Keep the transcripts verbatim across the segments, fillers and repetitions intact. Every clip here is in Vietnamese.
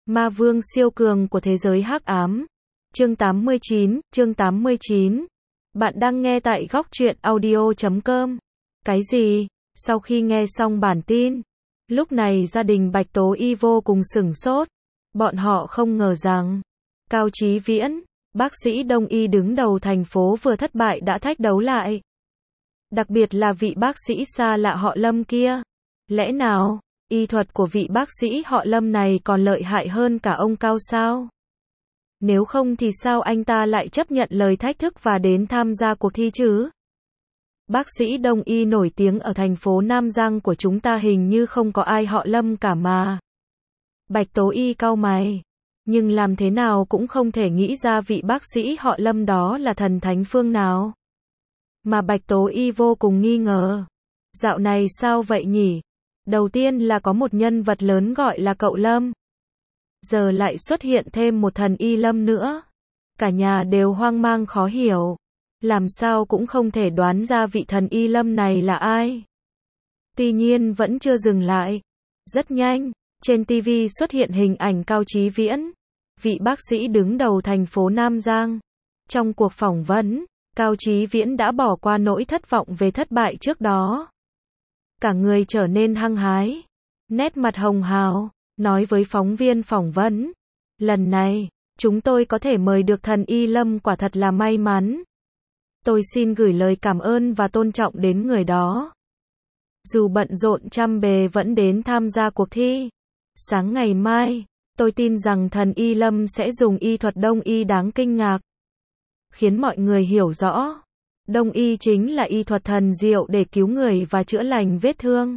Ma vương siêu cường của thế giới hắc ám. Chương tám mươi chín, chương tám mươi chín. Bạn đang nghe tại góc truyện audio chấm com. Cái gì? Sau khi nghe xong bản tin, lúc này gia đình Bạch Tố Y vô cùng sửng sốt. Bọn họ không ngờ rằng, Cao Chí Viễn, bác sĩ Đông Y đứng đầu thành phố vừa thất bại đã thách đấu lại. Đặc biệt là vị bác sĩ xa lạ họ Lâm kia. Lẽ nào, y thuật của vị bác sĩ họ Lâm này còn lợi hại hơn cả ông Cao sao? Nếu không thì sao anh ta lại chấp nhận lời thách thức và đến tham gia cuộc thi chứ? Bác sĩ Đông Y nổi tiếng ở thành phố Nam Giang của chúng ta hình như không có ai họ Lâm cả mà. Bạch Tố Y cau mày. Nhưng làm thế nào cũng không thể nghĩ ra vị bác sĩ họ Lâm đó là thần thánh phương nào. Mà Bạch Tố Y vô cùng nghi ngờ. Dạo này sao vậy nhỉ? Đầu tiên là có một nhân vật lớn gọi là cậu Lâm. Giờ lại xuất hiện thêm một thần y Lâm nữa. Cả nhà đều hoang mang khó hiểu. Làm sao cũng không thể đoán ra vị thần y Lâm này là ai. Tuy nhiên vẫn chưa dừng lại. Rất nhanh, trên ti vi xuất hiện hình ảnh Cao Chí Viễn, vị bác sĩ đứng đầu thành phố Nam Giang. Trong cuộc phỏng vấn, Cao Chí Viễn đã bỏ qua nỗi thất vọng về thất bại trước đó. Cả người trở nên hăng hái, nét mặt hồng hào, nói với phóng viên phỏng vấn. Lần này, chúng tôi có thể mời được thần y Lâm quả thật là may mắn. Tôi xin gửi lời cảm ơn và tôn trọng đến người đó. Dù bận rộn trăm bề vẫn đến tham gia cuộc thi. Sáng ngày mai, tôi tin rằng thần y Lâm sẽ dùng y thuật Đông y đáng kinh ngạc. Khiến mọi người hiểu rõ. Đông y chính là y thuật thần diệu để cứu người và chữa lành vết thương.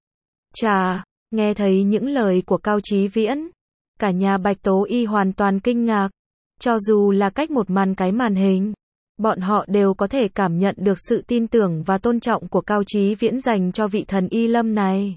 Chà, nghe thấy những lời của Cao Chí Viễn, cả nhà Bạch Tố Y hoàn toàn kinh ngạc. Cho dù là cách một màn cái màn hình, bọn họ đều có thể cảm nhận được sự tin tưởng và tôn trọng của Cao Chí Viễn dành cho vị thần y Lâm này.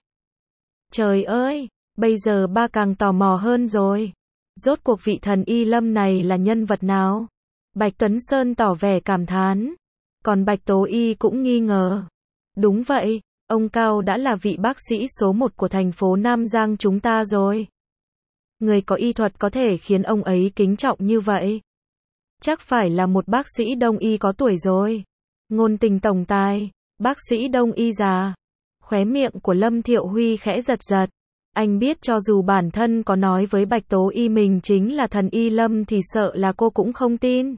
Trời ơi, bây giờ ba càng tò mò hơn rồi. Rốt cuộc vị thần y Lâm này là nhân vật nào? Bạch Tuấn Sơn tỏ vẻ cảm thán. Còn Bạch Tố Y cũng nghi ngờ. Đúng vậy, ông Cao đã là vị bác sĩ số một của thành phố Nam Giang chúng ta rồi. Người có y thuật có thể khiến ông ấy kính trọng như vậy. Chắc phải là một bác sĩ Đông y có tuổi rồi. Ngôn tình tổng tài, bác sĩ Đông y già. Khóe miệng của Lâm Thiệu Huy khẽ giật giật. Anh biết cho dù bản thân có nói với Bạch Tố Y mình chính là thần y Lâm thì sợ là cô cũng không tin.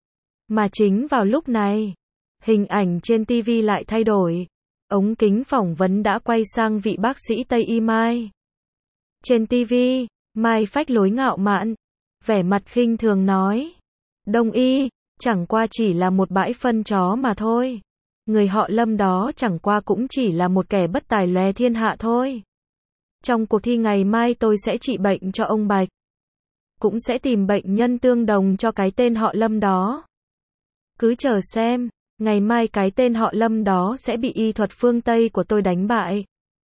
Mà chính vào lúc này, hình ảnh trên ti vi lại thay đổi. Ống kính phỏng vấn đã quay sang vị bác sĩ Tây Y Mai. Trên ti vi, Mai phách lối ngạo mạn, vẻ mặt khinh thường nói. Đông y, chẳng qua chỉ là một bãi phân chó mà thôi. Người họ Lâm đó chẳng qua cũng chỉ là một kẻ bất tài lóe thiên hạ thôi. Trong cuộc thi ngày mai tôi sẽ trị bệnh cho ông Bạch. Cũng sẽ tìm bệnh nhân tương đồng cho cái tên họ Lâm đó. Cứ chờ xem, ngày mai cái tên họ Lâm đó sẽ bị y thuật phương Tây của tôi đánh bại.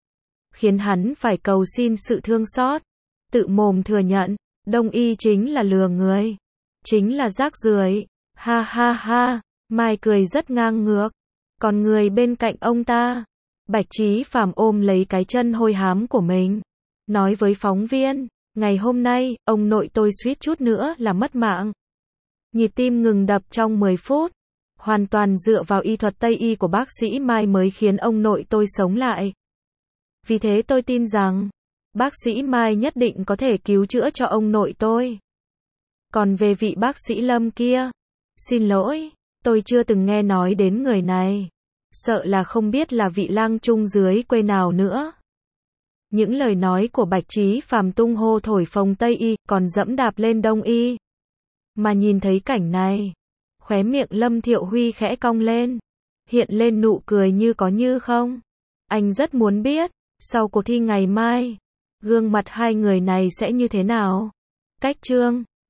Khiến hắn phải cầu xin sự thương xót. Tự mồm thừa nhận, Đông y chính là lừa người. Chính là rác rưởi. Ha ha ha, Mai cười rất ngang ngược. Còn người bên cạnh ông ta, Bạch Chí Phàm ôm lấy cái chân hôi hám của mình. Nói với phóng viên, ngày hôm nay, ông nội tôi suýt chút nữa là mất mạng. Nhịp tim ngừng đập trong mười phút. Hoàn toàn dựa vào y thuật Tây y của bác sĩ Mai mới khiến ông nội tôi sống lại. Vì thế tôi tin rằng, bác sĩ Mai nhất định có thể cứu chữa cho ông nội tôi. Còn về vị bác sĩ Lâm kia, xin lỗi, tôi chưa từng nghe nói đến người này. Sợ là không biết là vị lang trung dưới quê nào nữa. Những lời nói của Bạch Chí Phàm tung hô thổi phồng Tây y, còn dẫm đạp lên Đông y. Mà nhìn thấy cảnh này, khóe miệng Lâm Thiệu Huy khẽ cong lên, hiện lên nụ cười như có như không. Anh rất muốn biết, sau cuộc thi ngày mai, gương mặt hai người này sẽ như thế nào. Cách chương